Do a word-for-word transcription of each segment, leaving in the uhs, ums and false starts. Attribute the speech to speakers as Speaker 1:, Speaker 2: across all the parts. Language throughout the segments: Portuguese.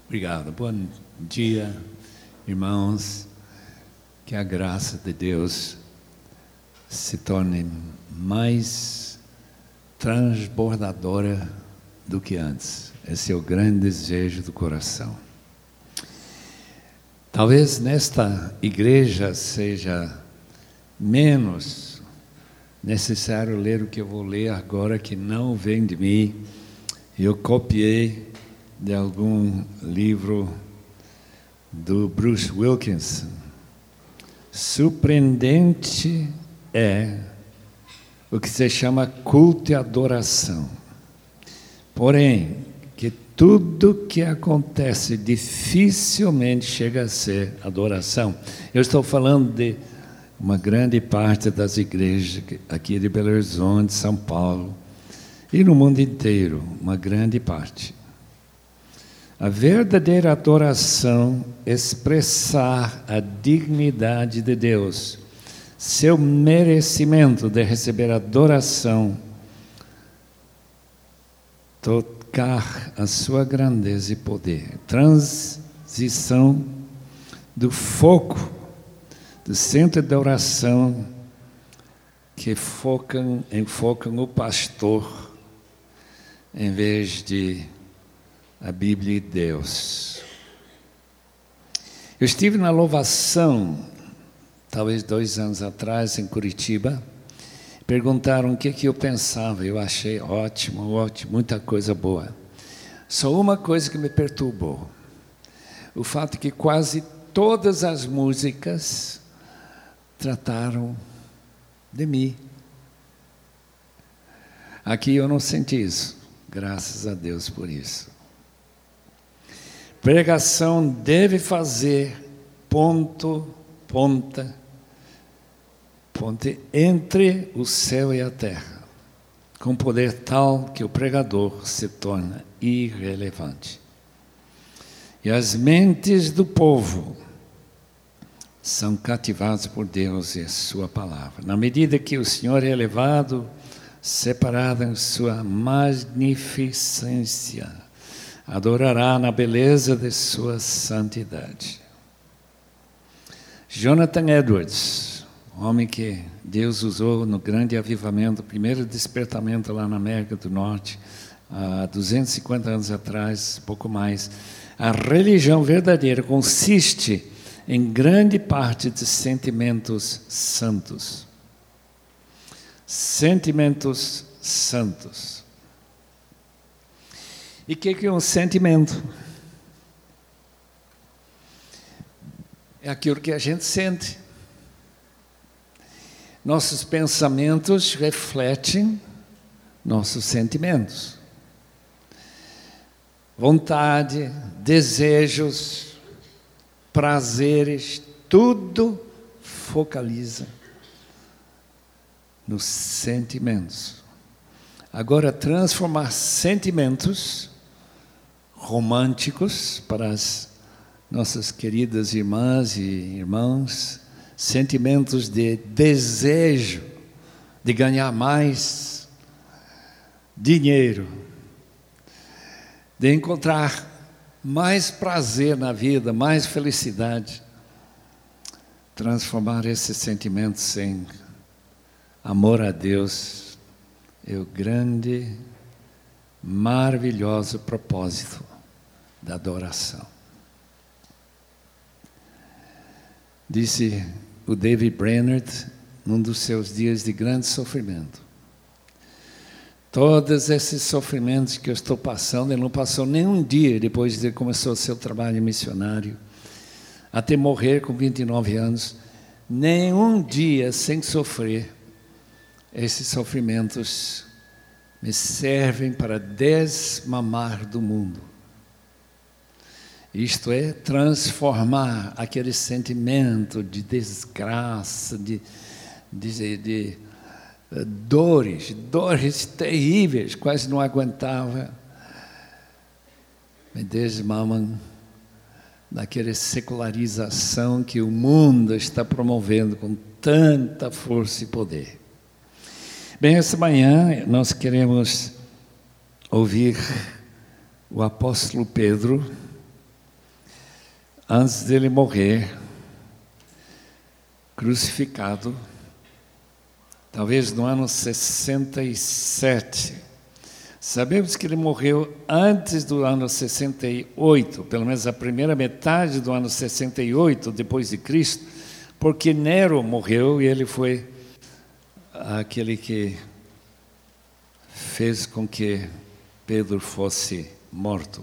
Speaker 1: Obrigado. Bom dia, irmãos. Que a graça de Deus se torne mais transbordadora do que antes. Esse é o grande desejo do coração. Talvez nesta igreja seja menos necessário ler o que eu vou ler agora, que não vem de mim. Eu copiei de algum livro do Bruce Wilkinson. Surpreendente é o que se chama culto e adoração. Porém, que tudo que acontece dificilmente chega a ser adoração. Eu estou falando de uma grande parte das igrejas aqui de Belo Horizonte, São Paulo e no mundo inteiro, uma grande parte. A verdadeira adoração é expressar a dignidade de Deus, seu merecimento de receber adoração, tocar a sua grandeza e poder. Transição do foco, do centro de oração, que focam, enfocam o pastor, em vez de a Bíblia e Deus. Eu estive na louvação, talvez dois anos atrás, em Curitiba. Perguntaram o que, que eu pensava. Eu achei ótimo, ótimo, muita coisa boa. Só uma coisa que me perturbou: o fato que quase todas as músicas trataram de mim. Aqui eu não senti isso. Graças a Deus por isso. Pregação deve fazer ponto, ponta, ponte entre o céu e a terra, com poder tal que o pregador se torna irrelevante. E as mentes do povo são cativadas por Deus e a sua palavra. Na medida que o Senhor é elevado, separado em sua magnificência, adorará na beleza de sua santidade. Jonathan Edwards, homem que Deus usou no grande avivamento, primeiro despertamento lá na América do Norte, há duzentos e cinquenta anos atrás, pouco mais. A religião verdadeira consiste em grande parte de sentimentos santos. Sentimentos santos. E o que, que é um sentimento? É aquilo que a gente sente. Nossos pensamentos refletem nossos sentimentos. Vontade, desejos, prazeres, tudo focaliza nos sentimentos. Agora, transformar sentimentos românticos para as nossas queridas irmãs e irmãos, sentimentos de desejo de ganhar mais dinheiro, de encontrar mais prazer na vida, mais felicidade, transformar esses sentimentos em amor a Deus é o grande, maravilhoso propósito da adoração. Disse o David Brainerd, num dos seus dias de grande sofrimento: todos esses sofrimentos que eu estou passando, ele não passou nem um dia depois de que começou o seu trabalho missionário, até morrer com vinte e nove anos, nenhum dia sem sofrer. Esses sofrimentos me servem para desmamar do mundo. Isto é, transformar aquele sentimento de desgraça, de, de, de, de dores, dores terríveis, quase não aguentava, me desmamam daquela secularização que o mundo está promovendo com tanta força e poder. Bem, essa manhã nós queremos ouvir o apóstolo Pedro antes dele morrer, crucificado, talvez no ano sessenta e sete. Sabemos que ele morreu antes do ano sessenta e oito, pelo menos a primeira metade do ano sessenta e oito depois de Cristo, porque Nero morreu e ele foi aquele que fez com que Pedro fosse morto.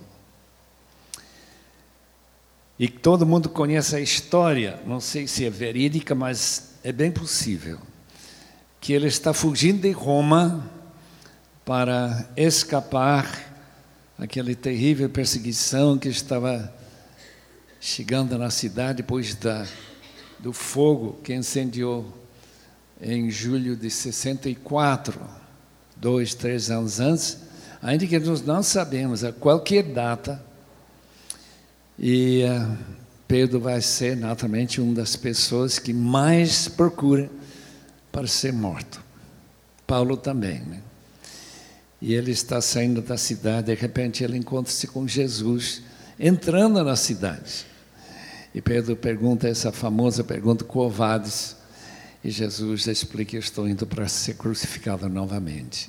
Speaker 1: E todo mundo conhece a história, não sei se é verídica, mas é bem possível, que ele está fugindo de Roma para escapar daquela terrível perseguição que estava chegando na cidade depois da, do fogo que incendiou em julho de sessenta e quatro, dois, três anos antes, ainda que nós não sabemos a qualquer data. E uh, Pedro vai ser, naturalmente, uma das pessoas que mais procura para ser morto. Paulo também, né? E ele está saindo da cidade, de repente ele encontra-se com Jesus, entrando na cidade. E Pedro pergunta essa famosa pergunta, covardes, e Jesus explica: eu estou indo para ser crucificado novamente.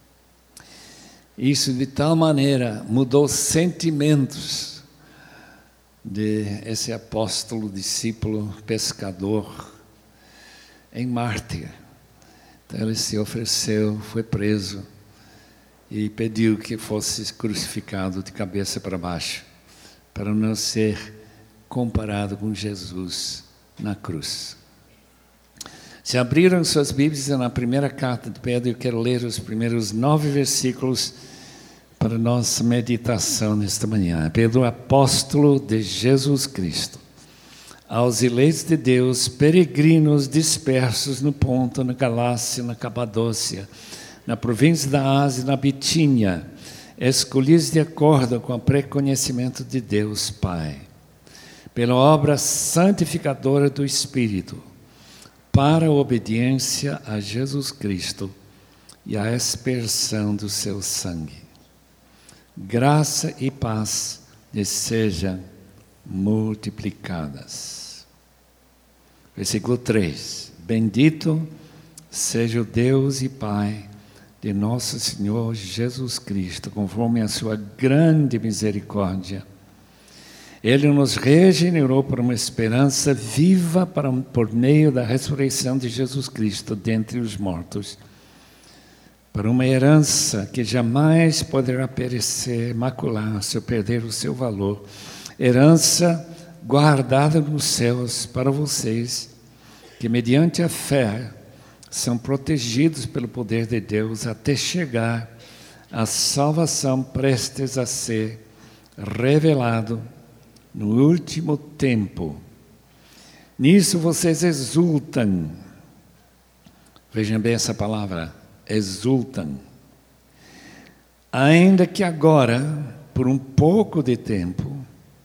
Speaker 1: Isso de tal maneira mudou sentimentos de esse apóstolo, discípulo, pescador, em mártir. Então ele se ofereceu, foi preso e pediu que fosse crucificado de cabeça para baixo, para não ser comparado com Jesus na cruz. Se abriram suas Bíblias na primeira carta de Pedro, eu quero ler os primeiros nove versículos para nossa meditação nesta manhã. Pedro, apóstolo de Jesus Cristo, aos eleitos de Deus, peregrinos dispersos no Ponto, na Galácia, na Capadócia, na província da Ásia e na Bitínia, escolhidos de acordo com o preconhecimento de Deus Pai, pela obra santificadora do Espírito, para a obediência a Jesus Cristo e a aspersão do seu sangue. Graça e paz lhes sejam multiplicadas. Versículo três. Bendito seja o Deus e Pai de nosso Senhor Jesus Cristo, conforme a sua grande misericórdia. Ele nos regenerou para uma esperança viva para, por meio da ressurreição de Jesus Cristo dentre os mortos, para uma herança que jamais poderá perecer, macular-se ou perder o seu valor, herança guardada nos céus para vocês, que mediante a fé são protegidos pelo poder de Deus até chegar à salvação prestes a ser revelado no último tempo. Nisso vocês exultam. Vejam bem essa palavra, exultam. Ainda que agora, por um pouco de tempo,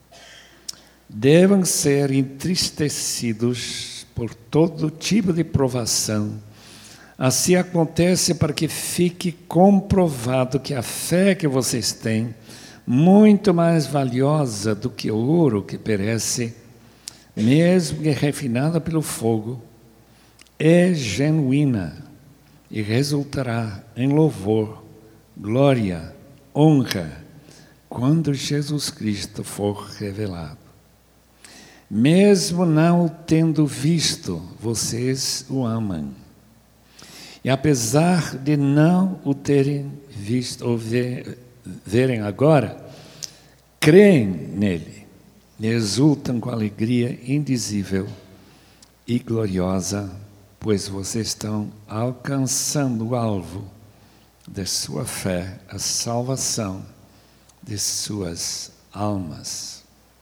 Speaker 1: devam ser entristecidos por todo tipo de provação. Assim acontece para que fique comprovado que a fé que vocês têm, muito mais valiosa do que o ouro que perece, mesmo que refinada pelo fogo, é genuína e resultará em louvor, glória, honra, quando Jesus Cristo for revelado. Mesmo não o tendo visto, vocês o amam. E apesar de não o terem visto ou ver, verem agora, creem nele e exultam com alegria indizível e gloriosa, pois vocês estão alcançando o alvo de sua fé, a salvação de suas almas.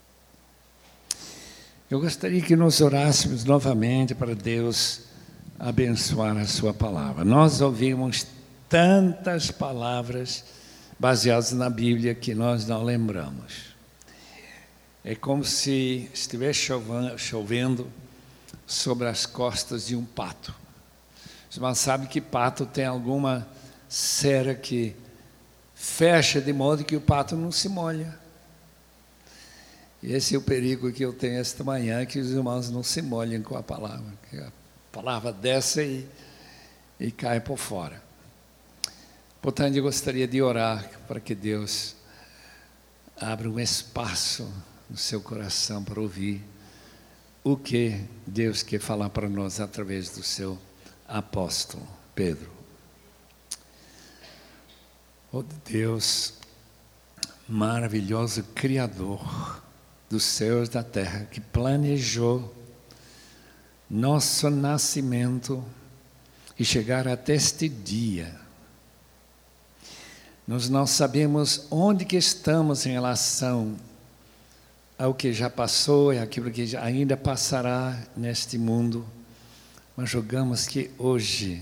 Speaker 1: Eu gostaria que nós orássemos novamente para Deus abençoar a sua palavra. Nós ouvimos tantas palavras baseadas na Bíblia que nós não lembramos. É como se estivesse chovendo sobre as costas de um pato. Os irmãos sabem que pato tem alguma cera que fecha de modo que o pato não se molha. E esse é o perigo que eu tenho esta manhã, que os irmãos não se molhem com a palavra, que a palavra desce e, e cai por fora. Portanto, eu gostaria de orar para que Deus abra um espaço no seu coração para ouvir o que Deus quer falar para nós através do seu apóstolo Pedro. Oh Deus, maravilhoso Criador dos céus e da terra, que planejou nosso nascimento e chegar até este dia. Nós não sabemos onde que estamos em relação ao que já passou e aquilo que ainda passará neste mundo, mas rogamos que hoje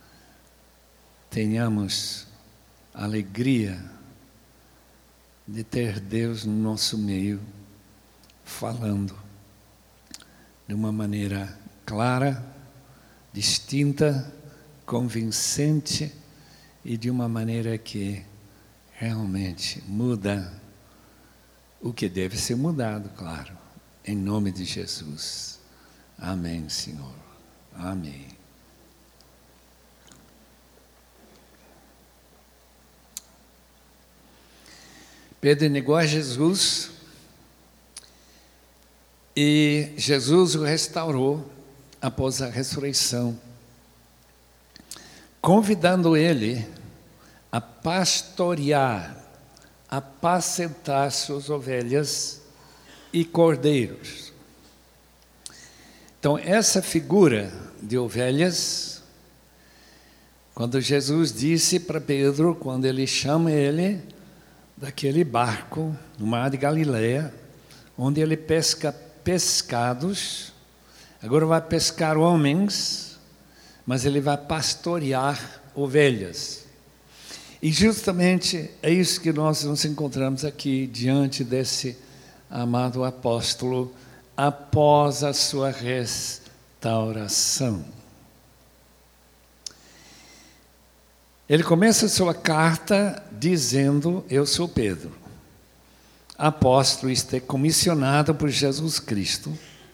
Speaker 1: tenhamos a alegria de ter Deus no nosso meio, falando de uma maneira clara, distinta, convincente e de uma maneira que realmente muda o que deve ser mudado, claro, em nome de Jesus. Amém, Senhor. Amém. Pedro negou a Jesus e Jesus o restaurou após a ressurreição, convidando ele a pastorear, apacentar suas ovelhas e cordeiros. Então, essa figura de ovelhas, quando Jesus disse para Pedro, quando ele chama ele daquele barco no mar de Galileia, onde ele pesca pescados, agora vai pescar homens, mas ele vai pastorear ovelhas. E justamente é isso que nós nos encontramos aqui diante desse amado apóstolo após a sua restauração. Ele começa a sua carta dizendo: eu sou Pedro, apóstolo, isto é, comissionado por Jesus Cristo,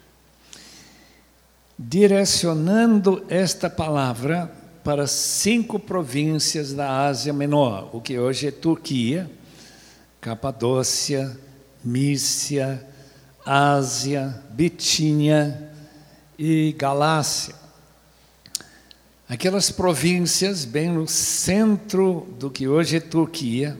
Speaker 1: direcionando esta palavra para cinco províncias da Ásia Menor, o que hoje é Turquia, Capadócia, Mísia, Ásia, Bitínia e Galácia. Aquelas províncias bem no centro do que hoje é Turquia,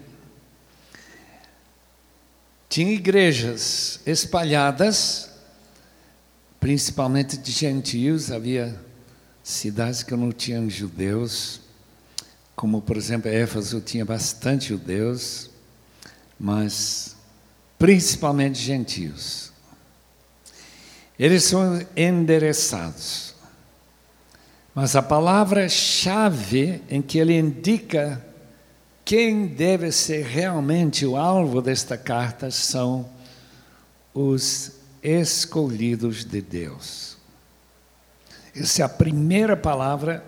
Speaker 1: tinham igrejas espalhadas, principalmente de gentios. Havia cidades que não tinham judeus, como por exemplo Éfeso tinha bastante judeus, mas principalmente gentios. Eles são endereçados. Mas a palavra-chave em que ele indica quem deve ser realmente o alvo desta carta são os escolhidos de Deus. Essa é a primeira palavra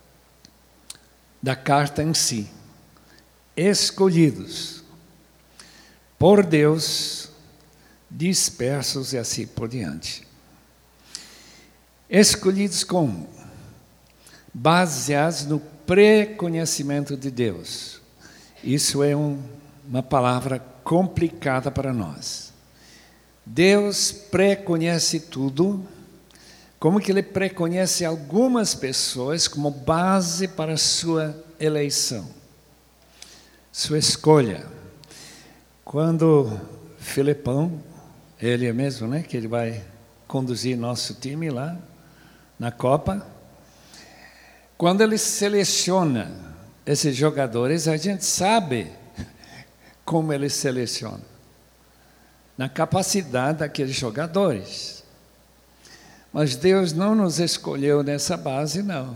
Speaker 1: da carta em si. Escolhidos por Deus, dispersos e assim por diante. Escolhidos como? Baseados no pré-conhecimento de Deus. Isso é um, uma palavra complicada para nós. Deus pré-conhece tudo. Como que ele preconhece algumas pessoas como base para a sua eleição, sua escolha. Quando Filipão, ele é mesmo, né, que ele vai conduzir nosso time lá na Copa, quando ele seleciona esses jogadores, a gente sabe como ele seleciona, na capacidade daqueles jogadores. Mas Deus não nos escolheu nessa base, não.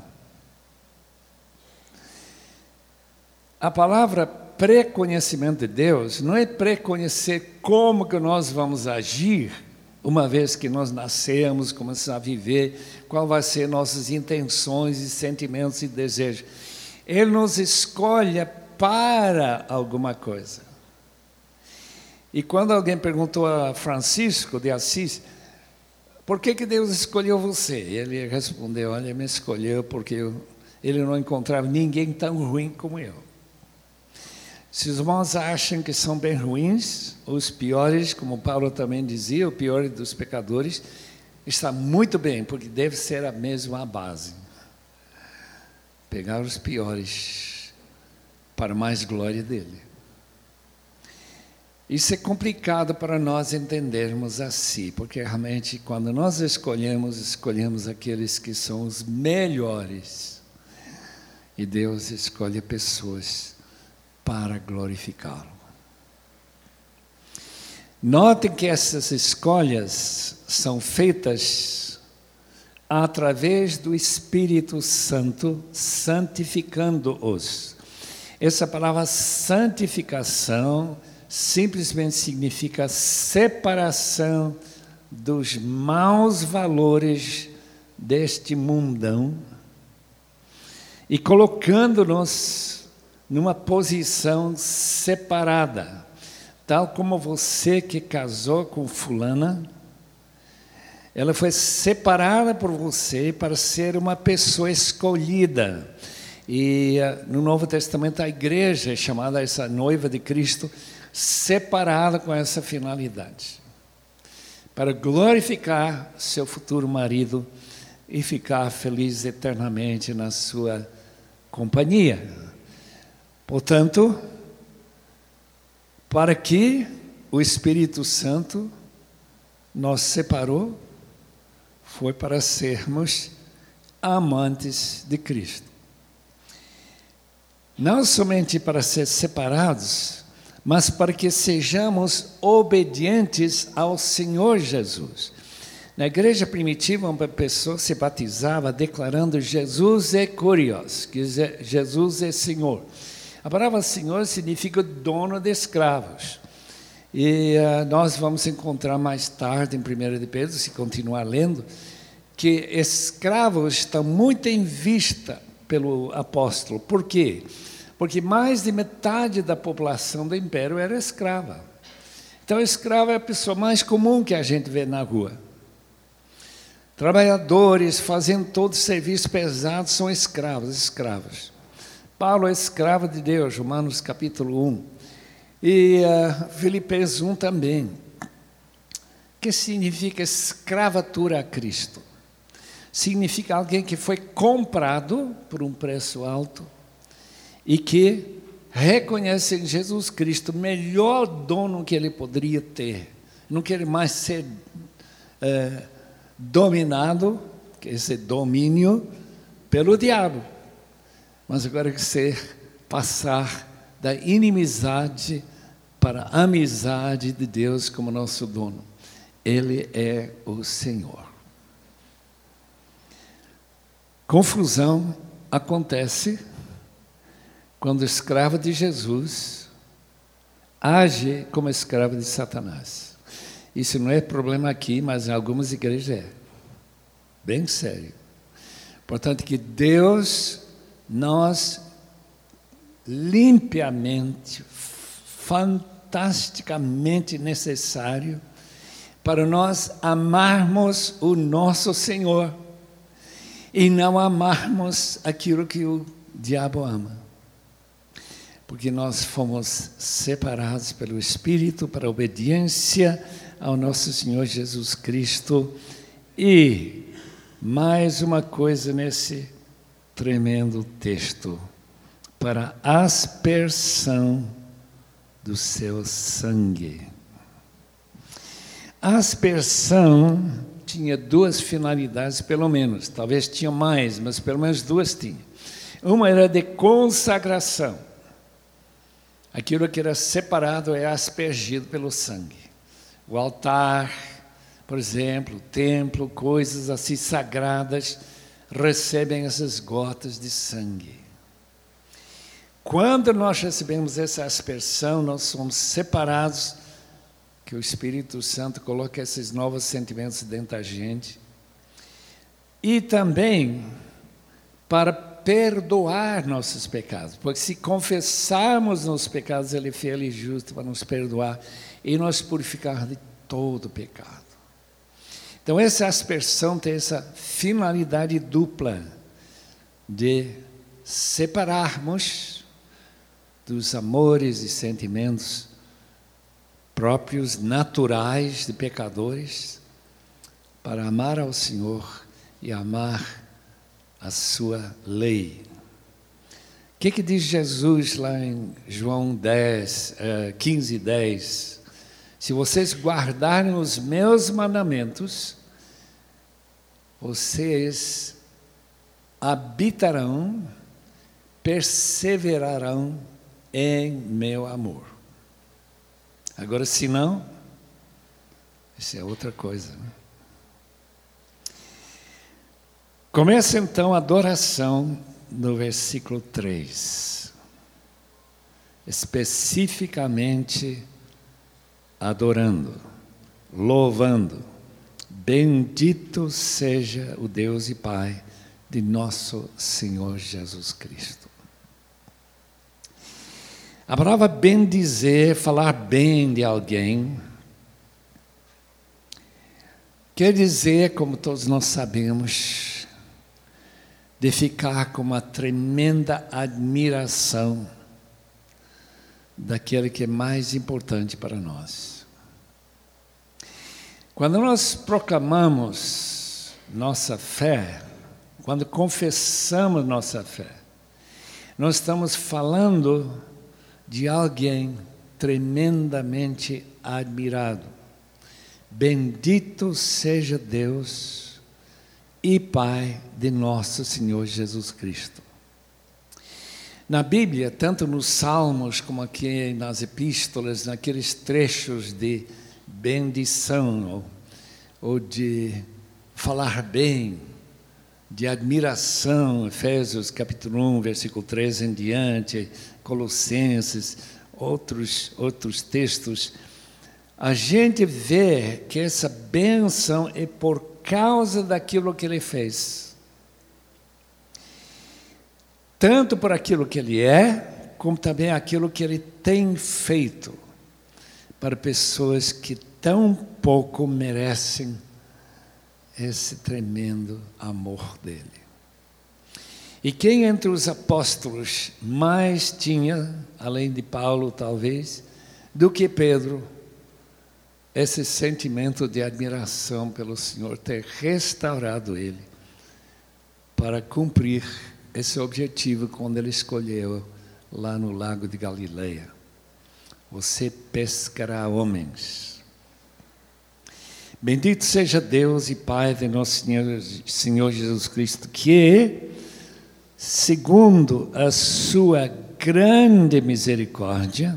Speaker 1: A palavra pré-conhecimento de Deus não é pré-conhecer como que nós vamos agir, uma vez que nós nascemos, começamos a viver, qual vai ser nossas intenções e sentimentos e desejos. Ele nos escolhe para alguma coisa. E quando alguém perguntou a Francisco de Assis, por que que Deus escolheu você? Ele respondeu, olha, me escolheu porque eu, ele não encontrava ninguém tão ruim como eu. Se os irmãos acham que são bem ruins, os piores, como Paulo também dizia, o pior dos pecadores, está muito bem, porque deve ser a mesma base. Pegar os piores para mais glória dele. Isso é complicado para nós entendermos assim, porque realmente quando nós escolhemos, escolhemos aqueles que são os melhores. E Deus escolhe pessoas para glorificá-lo. Notem que essas escolhas são feitas através do Espírito Santo, santificando-os. Essa palavra santificação simplesmente significa separação dos maus valores deste mundão e colocando-nos numa posição separada, tal como você que casou com fulana, ela foi separada por você para ser uma pessoa escolhida. E uh, no Novo Testamento a igreja é chamada essa noiva de Cristo, separada com essa finalidade, para glorificar seu futuro marido e ficar feliz eternamente na sua companhia. Portanto, para que o Espírito Santo nos separou, foi para sermos amantes de Cristo. Não somente para ser separados, mas para que sejamos obedientes ao Senhor Jesus. Na igreja primitiva, uma pessoa se batizava declarando Jesus é Kyrios, que Jesus é Senhor. A palavra Senhor significa dono de escravos. E uh, nós vamos encontrar mais tarde, em primeira de Pedro, se continuar lendo, que escravos estão muito em vista pelo apóstolo. Por quê? Porque mais de metade da população do império era escrava. Então, escravo é a pessoa mais comum que a gente vê na rua. Trabalhadores fazendo todo o serviço pesado são escravos, escravos. Paulo é escravo de Deus, Romanos capítulo um. E uh, Filipenses um também. O que significa escravatura a Cristo? Significa alguém que foi comprado por um preço alto e que reconhece em Jesus Cristo o melhor dono que ele poderia ter. Não quer mais ser uh, dominado, que esse domínio, pelo diabo. Mas agora quer ser passar da inimizade para a amizade de Deus como nosso dono. Ele é o Senhor. Confusão acontece quando o escravo de Jesus age como escravo de Satanás. Isso não é problema aqui, mas em algumas igrejas é. Bem sério. Portanto, que Deus nos limpiamente, fantasticamente necessário para nós amarmos o nosso Senhor e não amarmos aquilo que o diabo ama. Porque nós fomos separados pelo Espírito para a obediência ao nosso Senhor Jesus Cristo. E mais uma coisa nesse tremendo texto, para aspersão do seu sangue. A aspersão tinha duas finalidades, pelo menos, talvez tinha mais, mas pelo menos duas tinha. Uma era de consagração. Aquilo que era separado é aspergido pelo sangue. O altar, por exemplo, o templo, coisas assim sagradas, recebem essas gotas de sangue. Quando nós recebemos essa aspersão, nós somos separados, que o Espírito Santo coloca esses novos sentimentos dentro da gente. E também para perdoar nossos pecados. Porque se confessarmos nossos pecados, Ele é fiel e justo para nos perdoar e nos purificar de todo pecado. Então, essa aspersão tem essa finalidade dupla de separarmos dos amores e sentimentos próprios, naturais de pecadores, para amar ao Senhor e amar a sua lei. O que, que diz Jesus lá em João dez, quinze, dez? Se vocês guardarem os meus mandamentos, vocês habitarão, perseverarão em meu amor. Agora, se não, isso é outra coisa, né? Começa então a adoração no versículo três. Especificamente adorando, louvando. Bendito seja o Deus e Pai de nosso Senhor Jesus Cristo. A palavra bendizer, falar bem de alguém, quer dizer, como todos nós sabemos, de ficar com uma tremenda admiração daquele que é mais importante para nós. Quando nós proclamamos nossa fé, quando confessamos nossa fé, nós estamos falando de alguém tremendamente admirado. Bendito seja Deus e Pai de nosso Senhor Jesus Cristo. Na Bíblia, tanto nos Salmos como aqui nas epístolas, naqueles trechos de bendição ou, ou de falar bem, de admiração, Efésios capítulo um, versículo treze em diante, Colossenses, outros, outros textos, a gente vê que essa bênção é por causa daquilo que Ele fez. Tanto por aquilo que Ele é, como também aquilo que Ele tem feito para pessoas que tão pouco merecem esse tremendo amor dEle. E quem entre os apóstolos mais tinha, além de Paulo talvez, do que Pedro, esse sentimento de admiração pelo Senhor, ter restaurado ele para cumprir esse objetivo quando Ele escolheu lá no lago de Galileia. Você pescará homens. Bendito seja Deus e Pai de nosso Senhor, Senhor Jesus Cristo, que, segundo a sua grande misericórdia,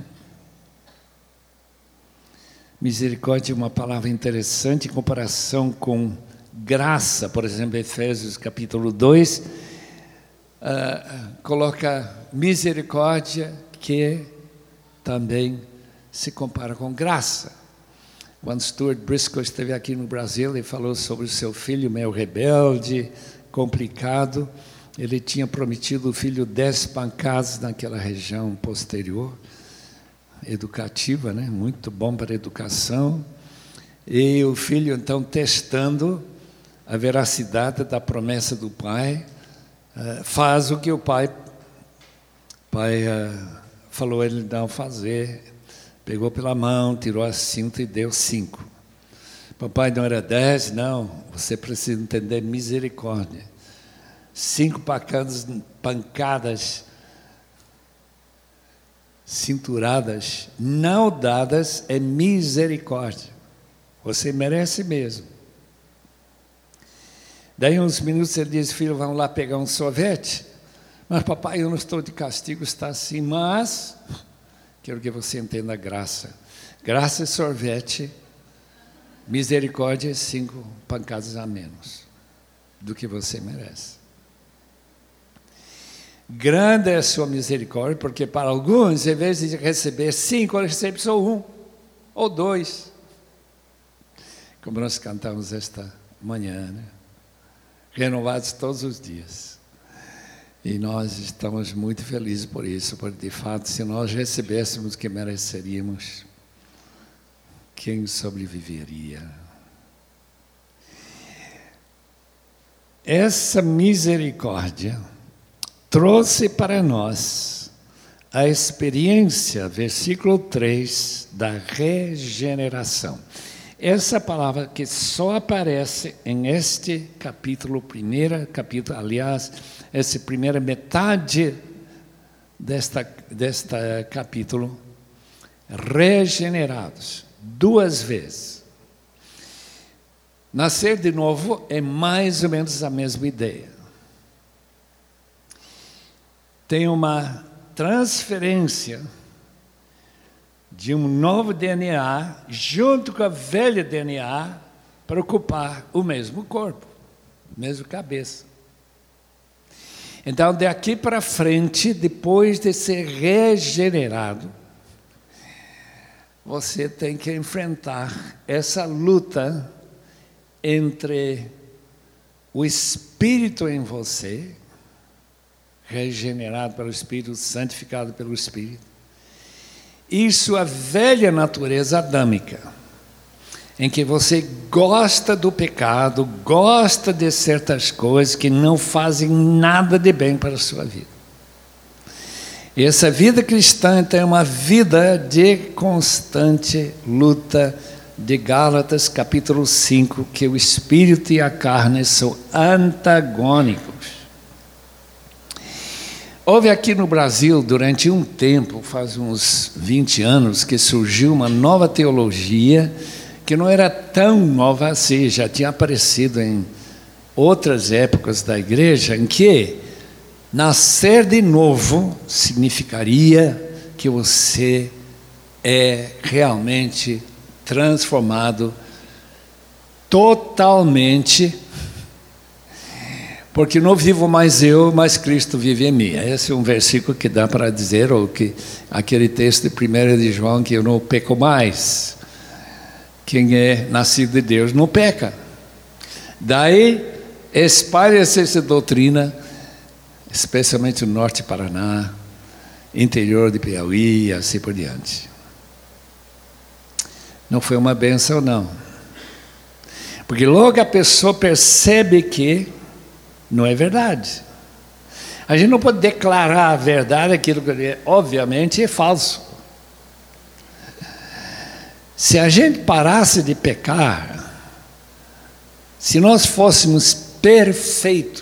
Speaker 1: misericórdia é uma palavra interessante em comparação com graça, por exemplo, Efésios capítulo dois, uh, coloca misericórdia que também se compara com graça. Quando Stuart Briscoe esteve aqui no Brasil, ele falou sobre o seu filho meio rebelde, complicado. Ele tinha prometido o filho dez pancadas naquela região posterior, educativa, né? Muito bom para a educação. E o filho, então, testando a veracidade da promessa do pai, uh, faz o que o pai, pai uh, falou ele não fazer. Pegou pela mão, tirou a cinta e deu cinco. Papai, não era dez? Não, você precisa entender misericórdia. Cinco pancadas, pancadas cinturadas, não dadas, é misericórdia. Você merece mesmo. Daí uns minutos ele diz, filho, vamos lá pegar um sorvete? Mas papai, eu não estou de castigo, está assim, mas quero que você entenda a graça. Graça é sorvete, misericórdia é cinco pancadas a menos do que você merece. Grande é a sua misericórdia, porque para alguns, em vez de receber cinco, eles recebem só um, ou dois. Como nós cantamos esta manhã, né? Renovados todos os dias. E nós estamos muito felizes por isso, porque de fato, se nós recebêssemos o que mereceríamos, quem sobreviveria? Essa misericórdia trouxe para nós a experiência, versículo três, da regeneração. Essa palavra que só aparece em este capítulo, primeiro capítulo, aliás, essa primeira metade desta, desta capítulo, regenerados, duas vezes. Nascer de novo é mais ou menos a mesma ideia. Tem uma transferência de um novo D N A junto com a velha D N A para ocupar o mesmo corpo, a mesma cabeça. Então, daqui para frente, depois de ser regenerado, você tem que enfrentar essa luta entre o Espírito em você, regenerado pelo Espírito, santificado pelo Espírito, e sua velha natureza adâmica, em que você gosta do pecado, gosta de certas coisas que não fazem nada de bem para a sua vida. E essa vida cristã então, é uma vida de constante luta, de Gálatas capítulo cinco, que o Espírito e a carne são antagônicos. Houve aqui no Brasil, durante um tempo, faz uns vinte anos, que surgiu uma nova teologia, que não era tão nova assim, já tinha aparecido em outras épocas da igreja, em que nascer de novo significaria que você é realmente transformado totalmente, porque não vivo mais eu, mas Cristo vive em mim. Esse é um versículo que dá para dizer, ou que aquele texto de primeira de João, que eu não peco mais. Quem é nascido de Deus não peca. Daí espalha-se essa doutrina, especialmente no norte de Paraná, interior de Piauí e assim por diante. Não foi uma bênção, não. Porque logo a pessoa percebe que não é verdade. A gente não pode declarar a verdade, aquilo que é, obviamente é falso. Se a gente parasse de pecar, se nós fôssemos perfeitos,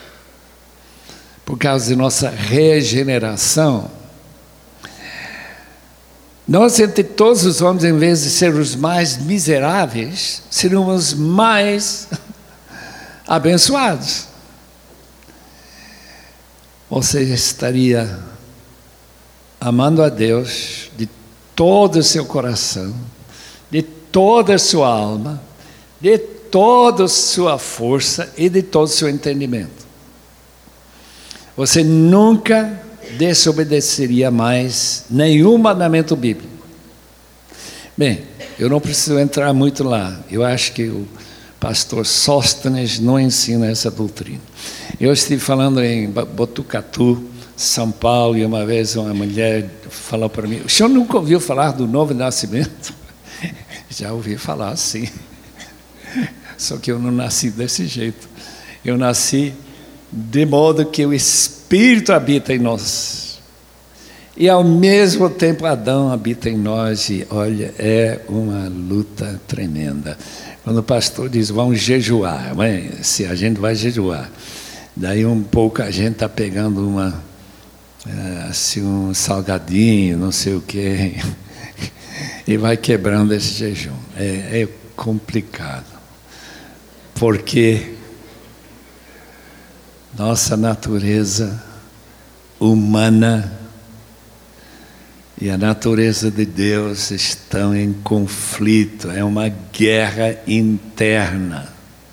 Speaker 1: por causa de nossa regeneração, nós, entre todos os homens, em vez de ser os mais miseráveis, seríamos mais abençoados. Você estaria amando a Deus de todo o seu coração, de toda a sua alma, de toda a sua força e de todo o seu entendimento. Você nunca desobedeceria mais nenhum mandamento bíblico. Bem, eu não preciso entrar muito lá. Eu acho que o pastor Sóstenes não ensina essa doutrina. Eu estive falando em Botucatu, São Paulo, e uma vez uma mulher falou para mim: o senhor nunca ouviu falar do novo nascimento? Já ouvi falar, sim. Só que eu não nasci desse jeito. Eu nasci de modo que o Espírito habita em nós. E ao mesmo tempo Adão habita em nós. E olha, é uma luta tremenda. Quando o pastor diz, vamos jejuar, mãe, se a gente vai jejuar, daí um pouco a gente está pegando uma, assim, um salgadinho, não sei o quê, e vai quebrando esse jejum. É, é complicado, porque nossa natureza humana e a natureza de Deus estão em conflito, é uma guerra interna.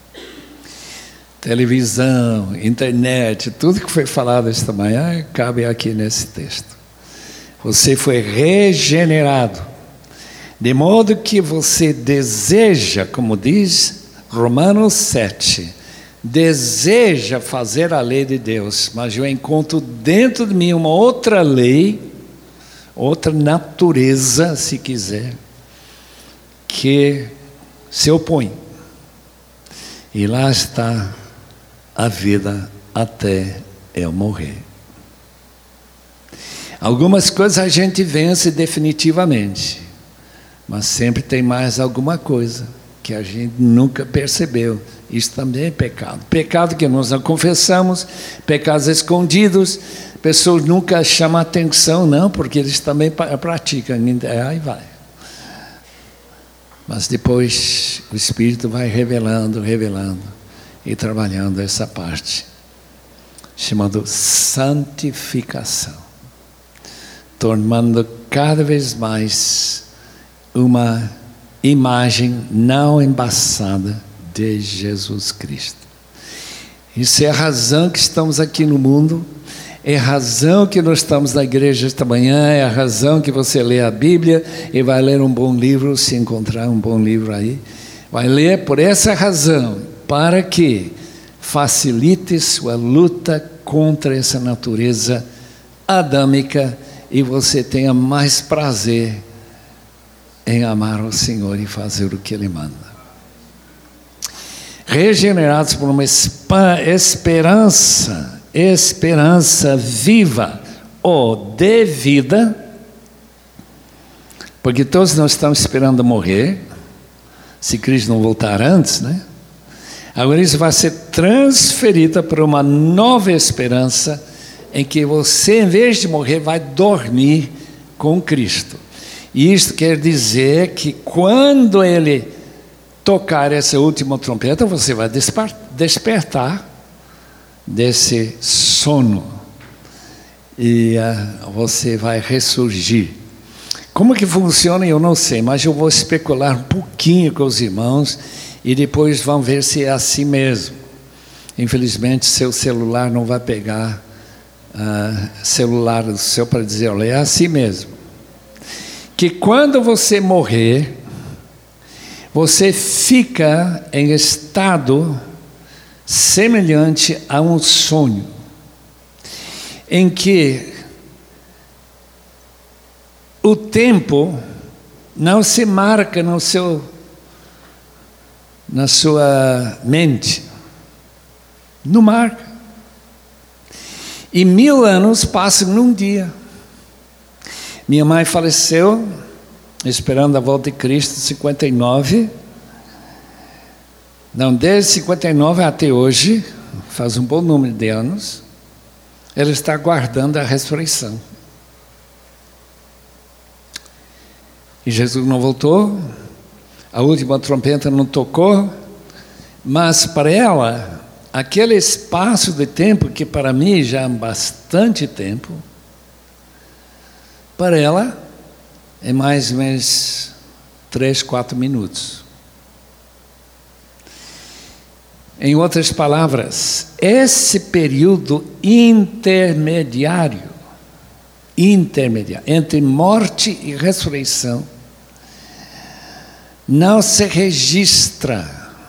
Speaker 1: Televisão, internet, tudo que foi falado esta manhã cabe aqui nesse texto. Você foi regenerado, de modo que você deseja, como diz Romanos sete, deseja fazer a lei de Deus, mas eu encontro dentro de mim uma outra lei, outra natureza, se quiser, que se opõe. E lá está a vida até eu morrer. Algumas coisas a gente vence definitivamente, mas sempre tem mais alguma coisa que a gente nunca percebeu. Isso também é pecado. Pecado que nós não confessamos, pecados escondidos, pessoas nunca chamam atenção, não, porque eles também praticam, aí vai. Mas depois o Espírito vai revelando, revelando e trabalhando essa parte, chamando santificação, tornando cada vez mais uma imagem não embaçada de Jesus Cristo. Isso é a razão que estamos aqui no mundo, é a razão que nós estamos na igreja esta manhã, é a razão que você lê a Bíblia e vai ler um bom livro, se encontrar um bom livro aí, vai ler por essa razão, para que facilite sua luta contra essa natureza adâmica e você tenha mais prazer em amar o Senhor e fazer o que Ele manda. Regenerados por uma esperança, esperança viva ou de vida, porque todos nós estamos esperando morrer, se Cristo não voltar antes, né? Agora isso vai ser transferida para uma nova esperança, em que você, em vez de morrer, vai dormir com Cristo. E isto quer dizer que quando Ele tocar essa última trombeta, você vai despertar desse sono e uh, você vai ressurgir. Como que funciona eu não sei, mas eu vou especular um pouquinho com os irmãos e depois vão ver se é assim mesmo. Infelizmente seu celular não vai pegar uh, celular do seu para dizer, olha, é assim mesmo, que quando você morrer, você fica em estado semelhante a um sonho, em que o tempo não se marca no seu, na sua mente, não marca. E mil anos passam num dia. Minha mãe faleceu, esperando a volta de Cristo, em cinquenta e nove. Não, desde cinquenta e nove até hoje, faz um bom número de anos, ela está aguardando a ressurreição. E Jesus não voltou, a última trombeta não tocou, mas para ela, aquele espaço de tempo, que para mim já é bastante tempo, para ela é mais ou menos três, quatro minutos. Em outras palavras, esse período intermediário, intermediário, entre morte e ressurreição, não se registra.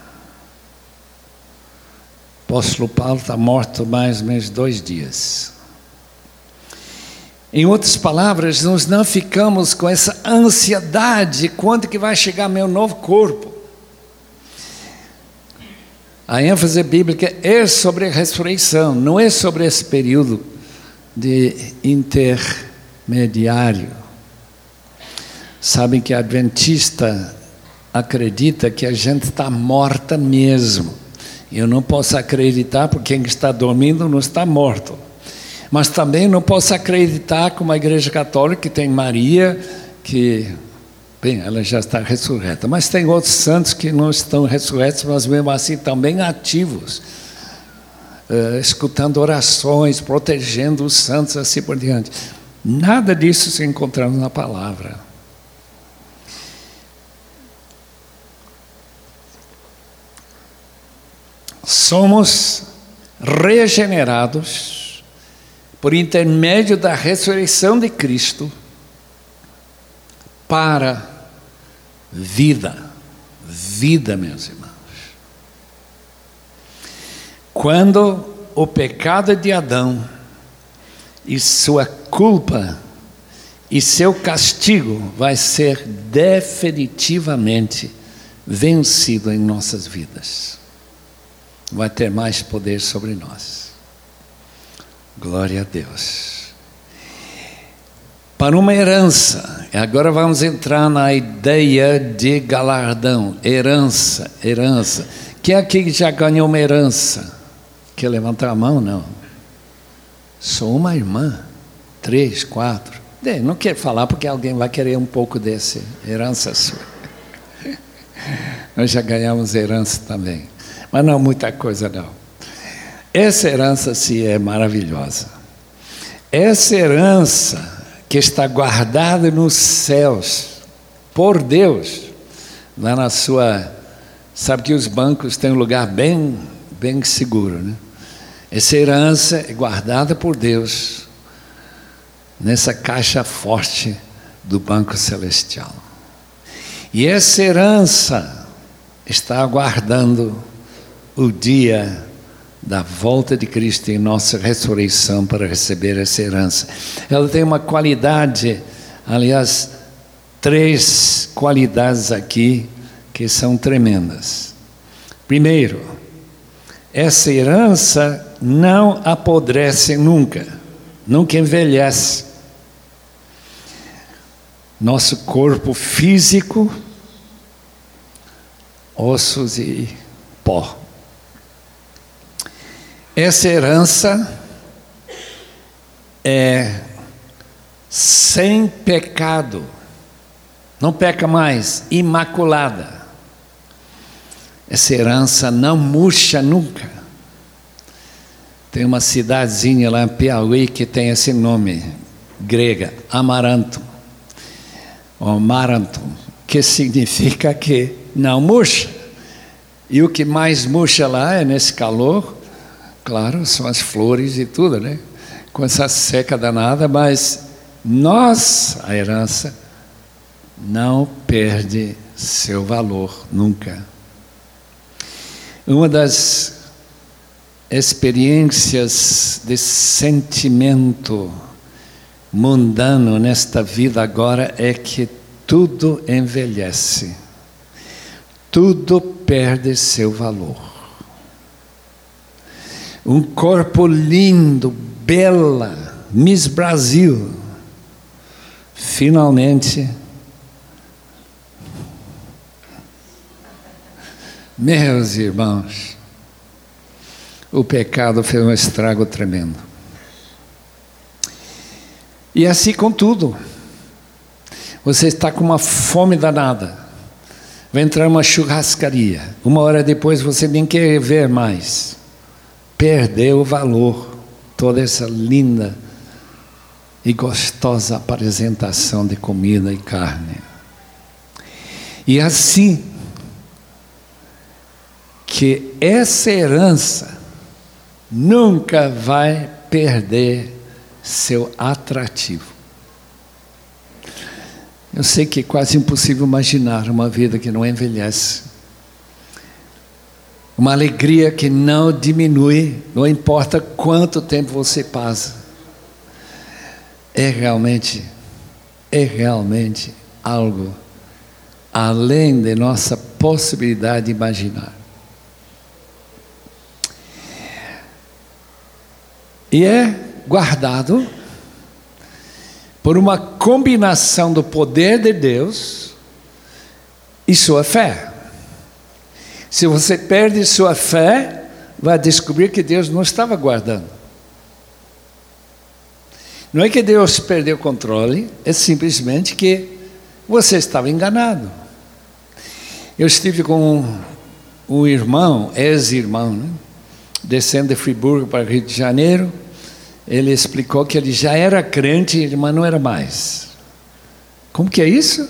Speaker 1: O apóstolo Paulo está morto mais ou menos dois dias. Em outras palavras, nós não ficamos com essa ansiedade, quando que vai chegar meu novo corpo? A ênfase bíblica é sobre a ressurreição, não é sobre esse período de intermediário. Sabem que a adventista acredita que a gente está morta mesmo. Eu não posso acreditar, porque quem está dormindo não está morto. Mas também não posso acreditar como a igreja católica, que tem Maria, que, bem, ela já está ressurreta. Mas tem outros santos que não estão ressurretos, mas mesmo assim também ativos, uh, escutando orações, protegendo os santos, assim por diante. Nada disso se encontramos na palavra. Somos regenerados por intermédio da ressurreição de Cristo para vida, vida, meus irmãos. quando o pecado de Adão e sua culpa e seu castigo vai ser definitivamente vencido em nossas vidas. Vai ter mais poder sobre nós. Glória a Deus. Para uma herança, agora vamos entrar na ideia de galardão, herança, herança. Quem aqui já ganhou uma herança? Quer levantar a mão? Não. Sou uma irmã, três, quatro. Não quero falar porque alguém vai querer um pouco desse, herança sua. Nós já ganhamos herança também, mas não muita coisa não. Essa herança sim é maravilhosa. Essa herança que está guardada nos céus, por Deus, lá na sua... Sabe que os bancos têm um lugar bem, bem seguro, né? Essa herança é guardada por Deus, nessa caixa forte do Banco Celestial. E essa herança está aguardando o dia da volta de Cristo em nossa ressurreição para receber essa herança. Ela tem uma qualidade, aliás, três qualidades aqui que são tremendas. Primeiro, essa herança não apodrece nunca, nunca envelhece. Nosso corpo físico, ossos e pó. Essa herança é sem pecado, não peca mais, imaculada. Essa herança não murcha nunca. Tem uma cidadezinha lá em Piauí que tem esse nome, grega, Amaranto, ou Amaranto, que significa que não murcha. E o que mais murcha lá é nesse calor, claro, são as flores e tudo, né? Com essa seca danada, mas nós, a herança, não perde seu valor nunca. Uma das experiências de sentimento mundano nesta vida agora é que tudo envelhece, tudo perde seu valor. Um corpo lindo, bela, Miss Brasil, finalmente, meus irmãos, o pecado fez um estrago tremendo. E assim com tudo, você está com uma fome danada, vai entrar numa churrascaria, uma hora depois você nem quer ver mais, perdeu o valor, toda essa linda e gostosa apresentação de comida e carne. E assim, que essa herança nunca vai perder seu atrativo. Eu sei que é quase impossível imaginar uma vida que não envelhece. Uma alegria que não diminui, não importa quanto tempo você passa. É realmente, é realmente algo além de nossa possibilidade de imaginar. E é guardado por uma combinação do poder de Deus e sua fé. Se você perde sua fé, vai descobrir que Deus não estava guardando. Não é que Deus perdeu o controle, é simplesmente que você estava enganado. Eu estive com um, um irmão, ex-irmão, né? Descendo de Friburgo para Rio de Janeiro. Ele explicou que ele já era crente, mas não era mais. Como que é isso?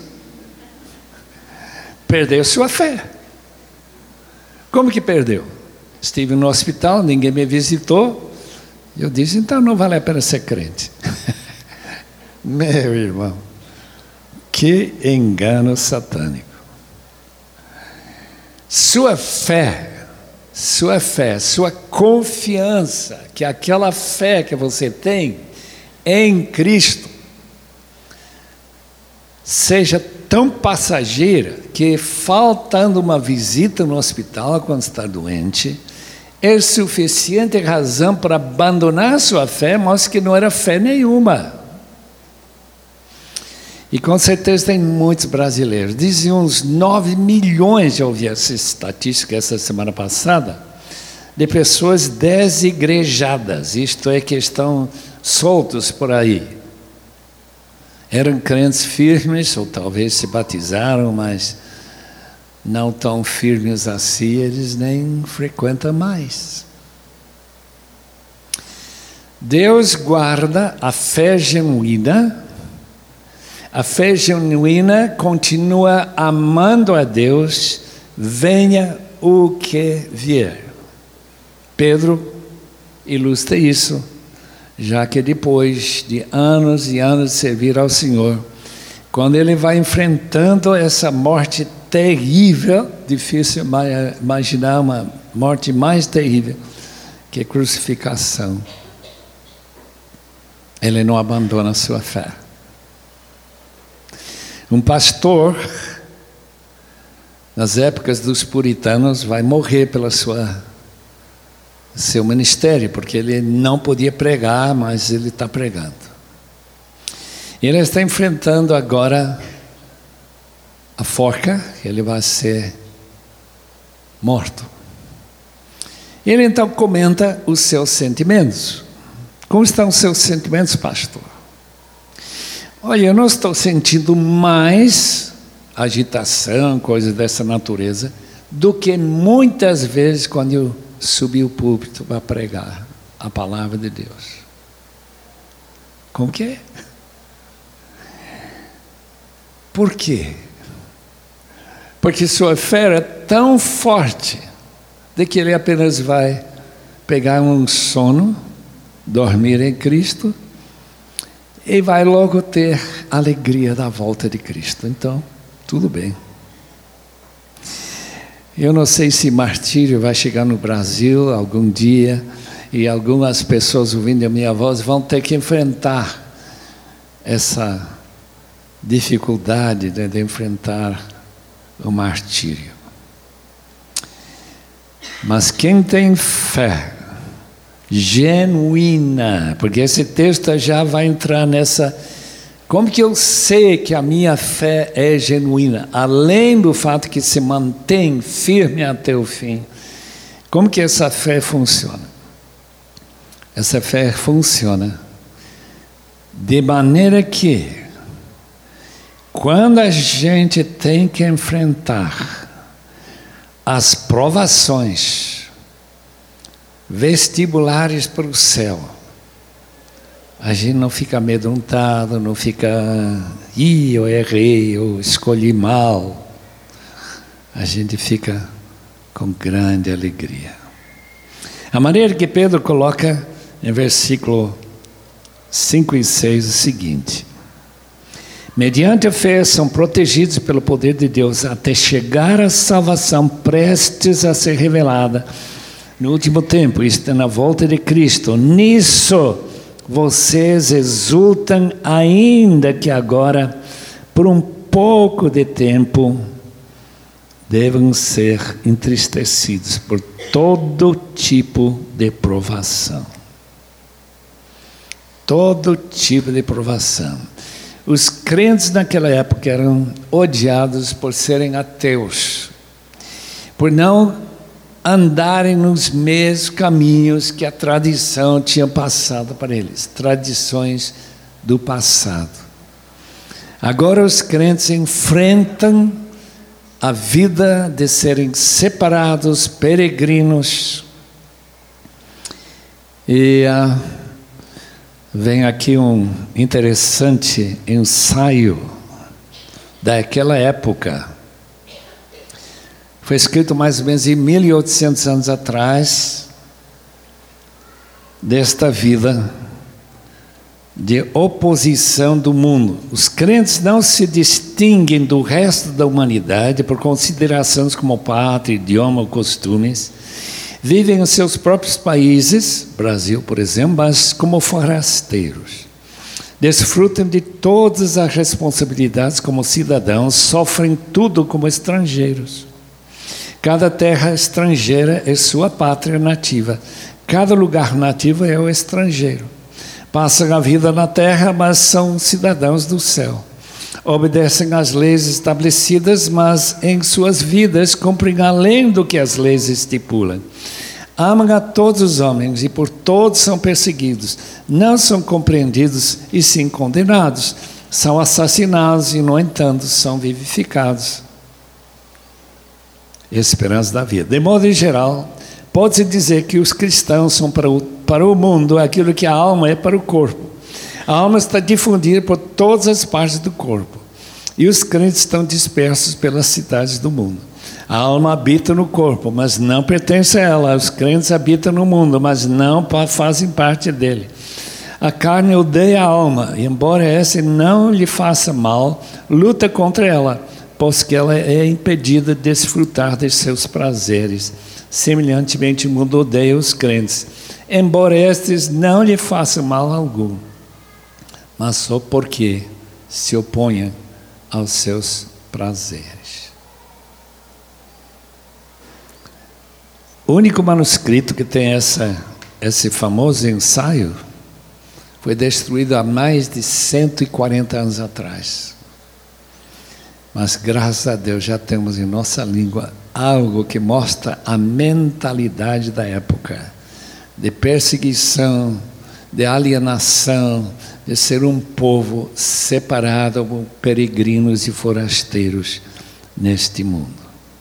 Speaker 1: Perdeu sua fé. Como que perdeu? Estive no hospital, ninguém me visitou. Eu disse, então não vale a pena ser crente. Meu irmão, que engano satânico. Sua fé sua fé, sua confiança, que aquela fé que você tem em Cristo seja tão passageira que, faltando uma visita no hospital quando está doente, é suficiente razão para abandonar sua fé, mas que não era fé nenhuma. E com certeza tem muitos brasileiros, dizem uns nove milhões, já ouvi essa estatística essa semana passada, de pessoas desigrejadas, isto é, que estão soltos por aí. Eram crentes firmes, ou talvez se batizaram, mas não tão firmes assim, eles nem frequentam mais. Deus guarda a fé genuína. A fé genuína continua amando a Deus, venha o que vier. Pedro ilustra isso, já que depois de anos e anos de servir ao Senhor, quando ele vai enfrentando essa morte terrível, difícil imaginar uma morte mais terrível que a crucificação, ele não abandona a sua fé. Um pastor, nas épocas dos puritanos, vai morrer pela sua seu ministério, porque ele não podia pregar, mas ele está pregando. Ele está enfrentando agora a forca, ele vai ser morto. Ele então comenta os seus sentimentos. Como estão os seus sentimentos, pastor? Olha, eu não estou sentindo mais agitação, coisas dessa natureza, do que muitas vezes quando eu subi o púlpito para pregar a palavra de Deus. Como que é? Por quê? Porque sua fé é tão forte de que ele apenas vai pegar um sono, dormir em Cristo e vai logo ter alegria da volta de Cristo. Então, tudo bem. Eu não sei se martírio vai chegar no Brasil algum dia e algumas pessoas ouvindo a minha voz vão ter que enfrentar essa dificuldade de, de enfrentar o martírio. Mas quem tem fé genuína, porque esse texto já vai entrar nessa, como que eu sei que a minha fé é genuína? Além do fato que se mantém firme até o fim, como que essa fé funciona? Essa fé funciona de maneira que, quando a gente tem que enfrentar as provações vestibulares para o céu, a gente não fica amedrontado, não fica, ih, eu errei, eu escolhi mal. A gente fica com grande alegria. A maneira que Pedro coloca em versículo cinco e seis é o seguinte: mediante a fé são protegidos pelo poder de Deus até chegar à salvação prestes a ser revelada no último tempo, isto é, na volta de Cristo. Nisso vocês exultam, ainda que agora, por um pouco de tempo, devem ser entristecidos por todo tipo de provação. Todo tipo de provação. Os crentes naquela época eram odiados por serem ateus, por não andarem nos mesmos caminhos que a tradição tinha passado para eles, tradições do passado. Agora os crentes enfrentam a vida de serem separados, peregrinos. E ah, vem aqui um interessante ensaio daquela época. Foi escrito mais ou menos em mil e oitocentos anos atrás, desta vida de oposição do mundo. Os crentes não se distinguem do resto da humanidade por considerações como pátria, idioma ou costumes, Vivem em seus próprios países, Brasil, por exemplo, mas como forasteiros. Desfrutam de todas as responsabilidades como cidadãos, sofrem tudo como estrangeiros. Cada terra estrangeira é sua pátria nativa. Cada lugar nativo é o estrangeiro. Passam a vida na terra, mas são cidadãos do céu. Obedecem às leis estabelecidas, mas em suas vidas cumprem além do que as leis estipulam. Amam a todos os homens e por todos são perseguidos. Não são compreendidos e sim condenados. São assassinados e, no entanto, são vivificados. Esperança da vida. De modo geral, pode-se dizer que os cristãos são para o, para o mundo aquilo que a alma é para o corpo. A alma está difundida por todas as partes do corpo. E os crentes estão dispersos pelas cidades do mundo. A alma habita no corpo, mas não pertence a ela. Os crentes habitam no mundo, mas não fazem parte dele. A carne odeia a alma, e embora essa não lhe faça mal, luta contra ela, pois que ela é impedida de desfrutar de seus prazeres. Semelhantemente, o mundo odeia os crentes, embora estes não lhe façam mal algum, mas só porque se oponham aos seus prazeres. O único manuscrito que tem essa, esse famoso ensaio foi destruído há mais de cento e quarenta anos atrás. Mas graças a Deus já temos em nossa língua algo que mostra a mentalidade da época, de perseguição, de alienação, de ser um povo separado como peregrinos e forasteiros neste mundo.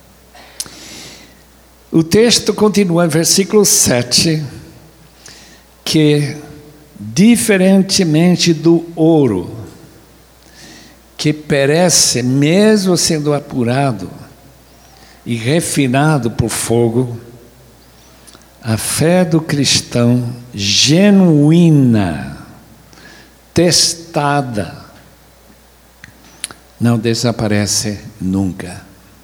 Speaker 1: O texto continua em versículo sete, que diferentemente do ouro, que perece mesmo sendo apurado e refinado por fogo, a fé do cristão genuína, testada, não desaparece nunca.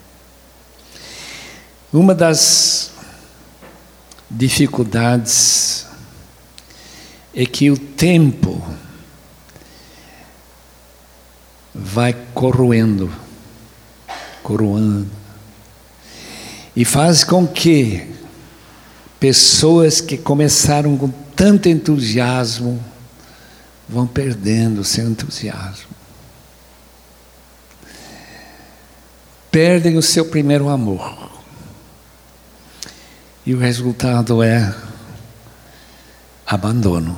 Speaker 1: Uma das dificuldades é que o tempo vai corroendo, coroando, e faz com que pessoas que começaram com tanto entusiasmo vão perdendo o seu entusiasmo. Perdem o seu primeiro amor. E o resultado é abandono.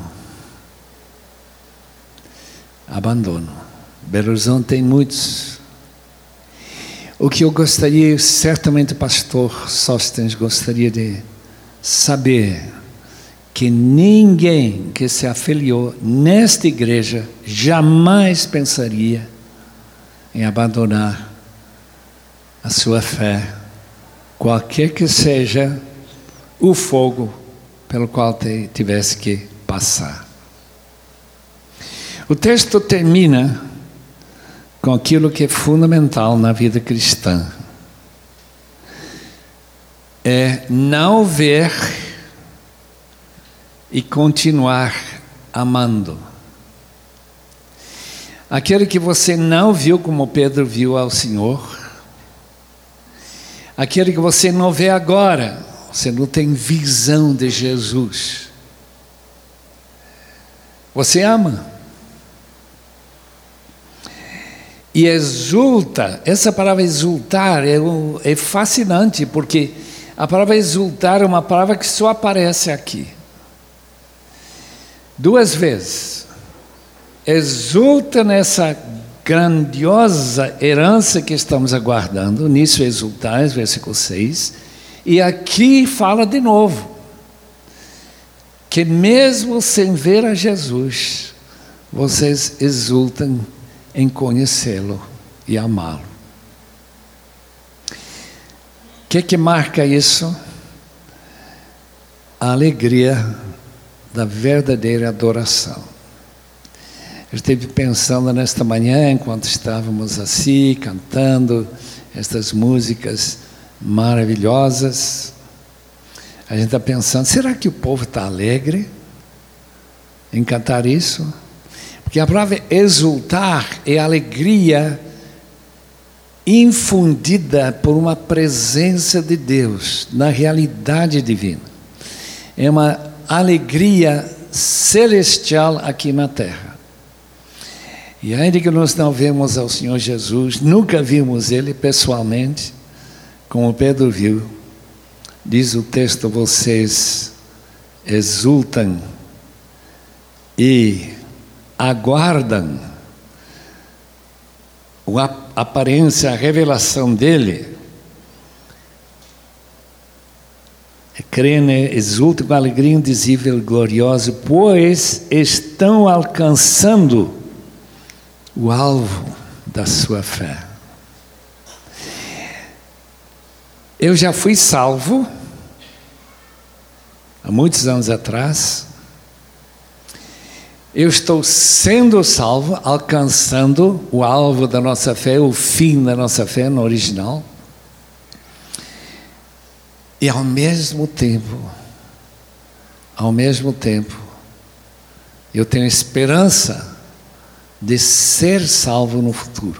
Speaker 1: Abandono. Belo Horizonte tem muitos. O que eu gostaria, certamente o pastor Sostens gostaria de saber, que ninguém que se afiliou nesta igreja jamais pensaria em abandonar a sua fé, qualquer que seja o fogo pelo qual te, tivesse que passar. O texto termina com aquilo que é fundamental na vida cristã. É não ver e continuar amando. Aquele que você não viu como Pedro viu ao Senhor, aquele que você não vê agora, você não tem visão de Jesus, você ama. E exulta. Essa palavra exultar é, é fascinante, porque a palavra exultar é uma palavra que só aparece aqui. Duas vezes. Exulta nessa grandiosa herança que estamos aguardando. Nisso exultar, versículo seis. E aqui fala de novo, que mesmo sem ver a Jesus, vocês exultam em conhecê-lo e amá-lo. O que que marca isso? A alegria da verdadeira adoração. Eu estive pensando nesta manhã, enquanto estávamos assim, cantando estas músicas maravilhosas, A gente está pensando, será que o povo está alegre em cantar isso? Porque a palavra exultar é alegria infundida por uma presença de Deus na realidade divina. É uma alegria celestial aqui na terra. E ainda que nós não vemos ao Senhor Jesus, nunca vimos Ele pessoalmente, como Pedro viu, diz o texto, vocês exultam e aguardam a aparência, a revelação dele. Creem, exultam com alegria indizível e gloriosa, pois estão alcançando o alvo da sua fé. Eu já fui salvo há muitos anos atrás. Eu estou sendo salvo, alcançando o alvo da nossa fé, o fim da nossa fé no original. E ao mesmo tempo, ao mesmo tempo, eu tenho esperança de ser salvo no futuro.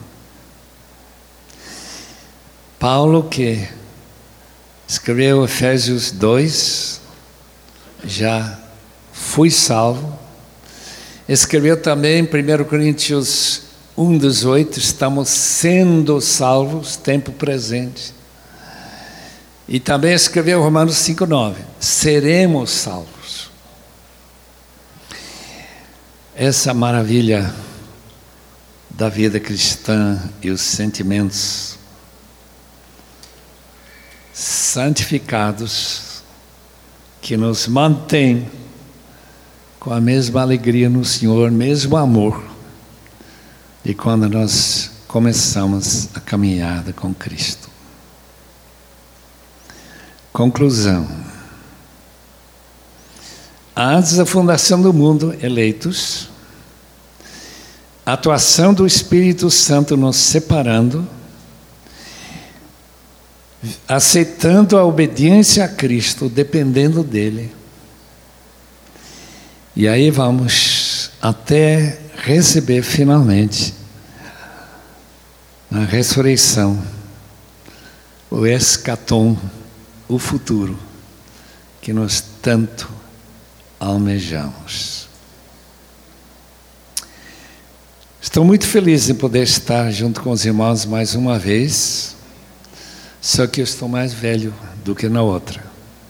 Speaker 1: Paulo, que escreveu Efésios dois, já fui salvo. Escreveu também em primeira Coríntios um, dezoito, estamos sendo salvos, tempo presente. E também escreveu Romanos cinco, nove, seremos salvos. Essa maravilha da vida cristã e os sentimentos santificados que nos mantém com a mesma alegria no Senhor, mesmo amor de quando nós começamos a caminhada com Cristo. Conclusão. Antes da fundação do mundo, eleitos, a atuação do Espírito Santo nos separando, aceitando a obediência a Cristo, dependendo dele. E aí vamos até receber finalmente, na ressurreição, o escatom, o futuro, que nós tanto almejamos. Estou muito feliz em poder estar junto com os irmãos mais uma vez, só que eu estou mais velho do que na outra.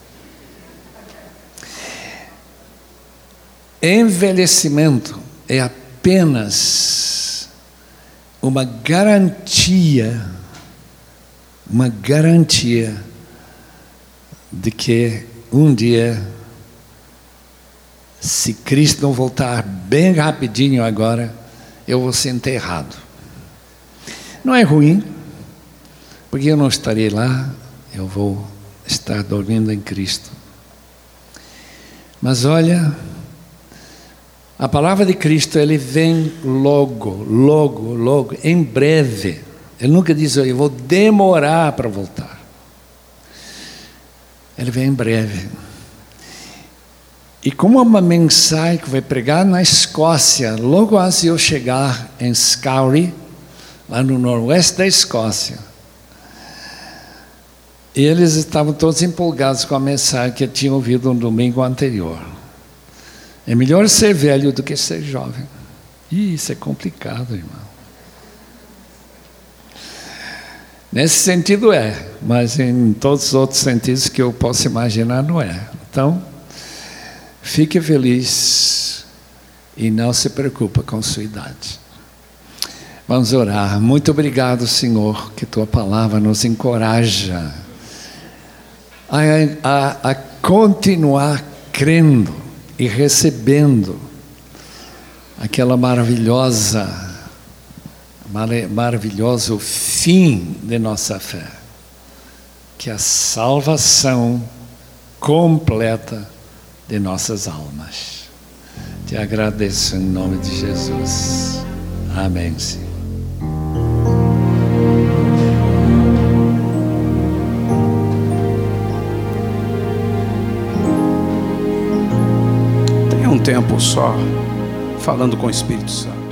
Speaker 1: Envelhecimento é apenas uma garantia, uma garantia de que um dia, se Cristo não voltar bem rapidinho agora, eu vou ser enterrado. Não é ruim, porque eu não estarei lá, eu vou estar dormindo em Cristo. Mas olha, a palavra de Cristo, ele vem logo, logo, logo, em breve. Ele nunca diz, eu vou demorar para voltar. Ele vem em breve. E como uma mensagem que vai pregar na Escócia, logo antes de eu chegar em Scourie, lá no noroeste da Escócia, e eles estavam todos empolgados com a mensagem que eu tinha ouvido no domingo anterior. É melhor ser velho do que ser jovem. Ih, isso é complicado, irmão. Nesse sentido é, mas em todos os outros sentidos que eu posso imaginar não é. Então, fique feliz e não se preocupe com sua idade. Vamos orar. Muito obrigado, Senhor, que Tua palavra nos encoraja a, a, a continuar crendo e recebendo aquela maravilhosa maravilhoso fim de nossa fé, que é a salvação completa de nossas almas. Te agradeço em nome de Jesus. Amém, Senhor.
Speaker 2: tempo só falando com o Espírito Santo.